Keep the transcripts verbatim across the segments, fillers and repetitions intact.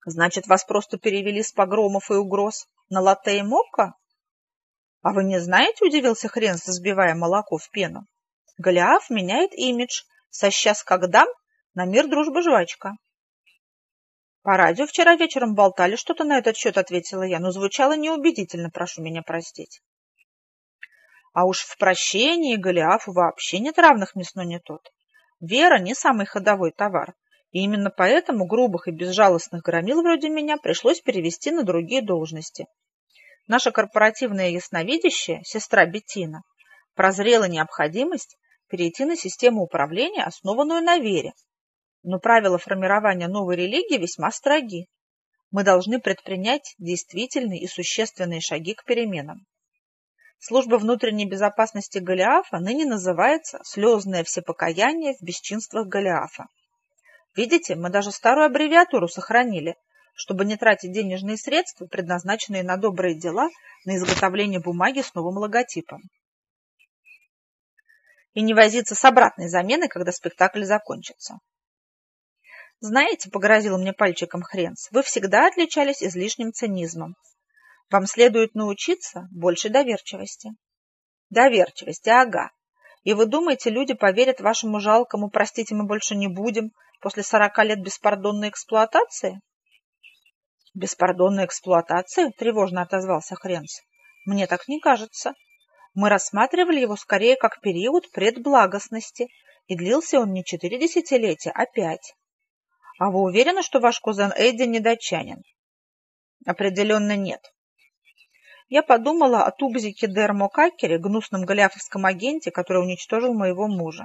Значит, вас просто перевели с погромов и угроз на латте и мокко? А вы не знаете, удивился Хренс, взбивая молоко в пену. Голиаф меняет имидж со «сейчас как дам» на «мир, дружба, жвачка». По радио вчера вечером болтали что-то на этот счет, ответила я, но звучало неубедительно, прошу меня простить. А уж в прощении Голиафу вообще нет равных мясной не тот. Вера не самый ходовой товар, и именно поэтому грубых и безжалостных громил вроде меня пришлось перевести на другие должности. Наша корпоративная ясновидящая, сестра Беттина, прозрела необходимость перейти на систему управления, основанную на вере. Но правила формирования новой религии весьма строги. Мы должны предпринять действительные и существенные шаги к переменам. Служба внутренней безопасности Голиафа ныне называется «Слезное всепокаяние в бесчинствах Голиафа». Видите, мы даже старую аббревиатуру сохранили, чтобы не тратить денежные средства, предназначенные на добрые дела, на изготовление бумаги с новым логотипом. И не возиться с обратной заменой, когда спектакль закончится. Знаете, погрозил мне пальчиком Хренс, вы всегда отличались излишним цинизмом. Вам следует научиться большей доверчивости. Доверчивости, ага. И вы думаете, люди поверят вашему жалкому «простите, мы больше не будем» после сорока лет беспардонной эксплуатации? Беспардонной эксплуатации? Тревожно отозвался Хренс. Мне так не кажется. Мы рассматривали его скорее как период предблагостности, и длился он не четыре десятилетия, а пять. А вы уверены, что ваш кузен Эдди недатчанин? Определенно нет. Я подумала о Тубзике Дермо Какере, гнусном голиафовском агенте, который уничтожил моего мужа.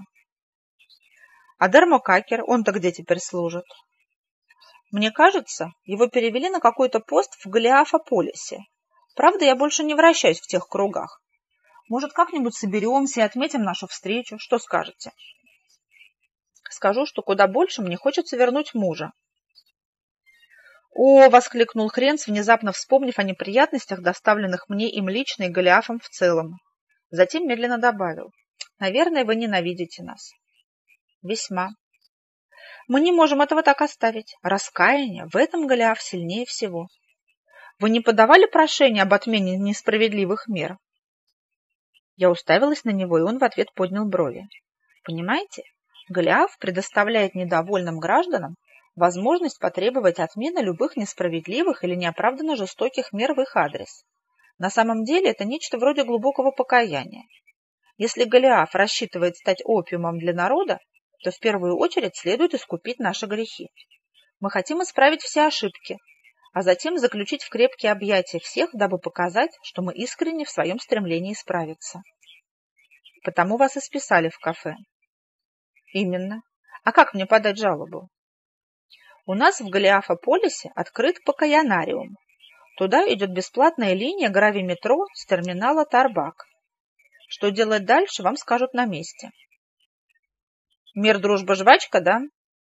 А Дермо Какер, он-то где теперь служит? Мне кажется, его перевели на какой-то пост в Голиафополисе. Правда, я больше не вращаюсь в тех кругах. Может, как-нибудь соберемся и отметим нашу встречу? Что скажете? Скажу, что куда больше мне хочется вернуть мужа. «О!» — воскликнул Хренс, внезапно вспомнив о неприятностях, доставленных мне им лично и Голиафом в целом. Затем медленно добавил. «Наверное, вы ненавидите нас». «Весьма. Мы не можем этого так оставить. Раскаяние в этом Голиаф сильнее всего. Вы не подавали прошение об отмене несправедливых мер?» Я уставилась на него, и он в ответ поднял брови. «Понимаете, Голиаф предоставляет недовольным гражданам возможность потребовать отмены любых несправедливых или неоправданно жестоких мер в их адрес. На самом деле это нечто вроде глубокого покаяния. Если Голиаф рассчитывает стать опиумом для народа, то в первую очередь следует искупить наши грехи. Мы хотим исправить все ошибки, а затем заключить в крепкие объятия всех, дабы показать, что мы искренне в своем стремлении исправиться. Потому вас и списали в кафе. Именно. А как мне подать жалобу? У нас в Голиафополисе открыт покаянариум. Туда идет бесплатная линия гравиметро с терминала Тарбак. Что делать дальше, вам скажут на месте. Мир, дружба, жвачка, да?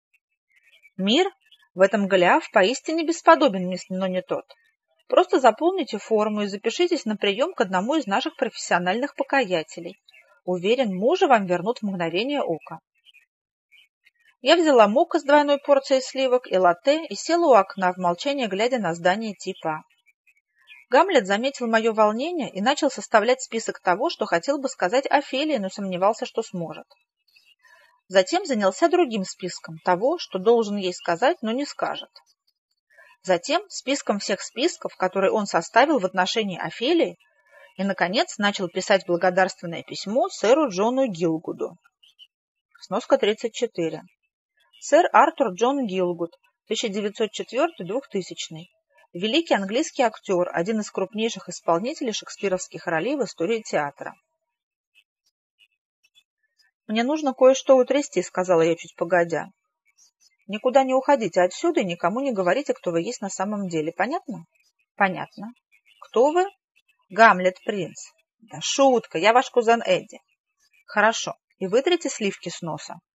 Мир в этом Голиаф поистине бесподобен, но не тот. Просто заполните форму и запишитесь на прием к одному из наших профессиональных покаятелей. Уверен, мужа вам вернут в мгновение ока. Я взяла мокко с двойной порцией сливок и латте и села у окна, в молчании глядя на здание типа. Гамлет заметил мое волнение и начал составлять список того, что хотел бы сказать Офелии, но сомневался, что сможет. Затем занялся другим списком того, что должен ей сказать, но не скажет. Затем списком всех списков, которые он составил в отношении Офелии, и, наконец, начал писать благодарственное письмо сэру Джону Гилгуду. Сноска тридцать четыре. Сэр Артур Джон Гилгуд, тысяча девятьсот четвёртый — двухтысячный. Великий английский актер, один из крупнейших исполнителей шекспировских ролей в истории театра. «Мне нужно кое-что утрясти», — сказала я чуть погодя. «Никуда не уходите отсюда и никому не говорите, кто вы есть на самом деле. Понятно?» «Понятно. Кто вы?» «Гамлет Принц». «Да шутка, я ваш кузен Эдди». «Хорошо. И вытрите сливки с носа».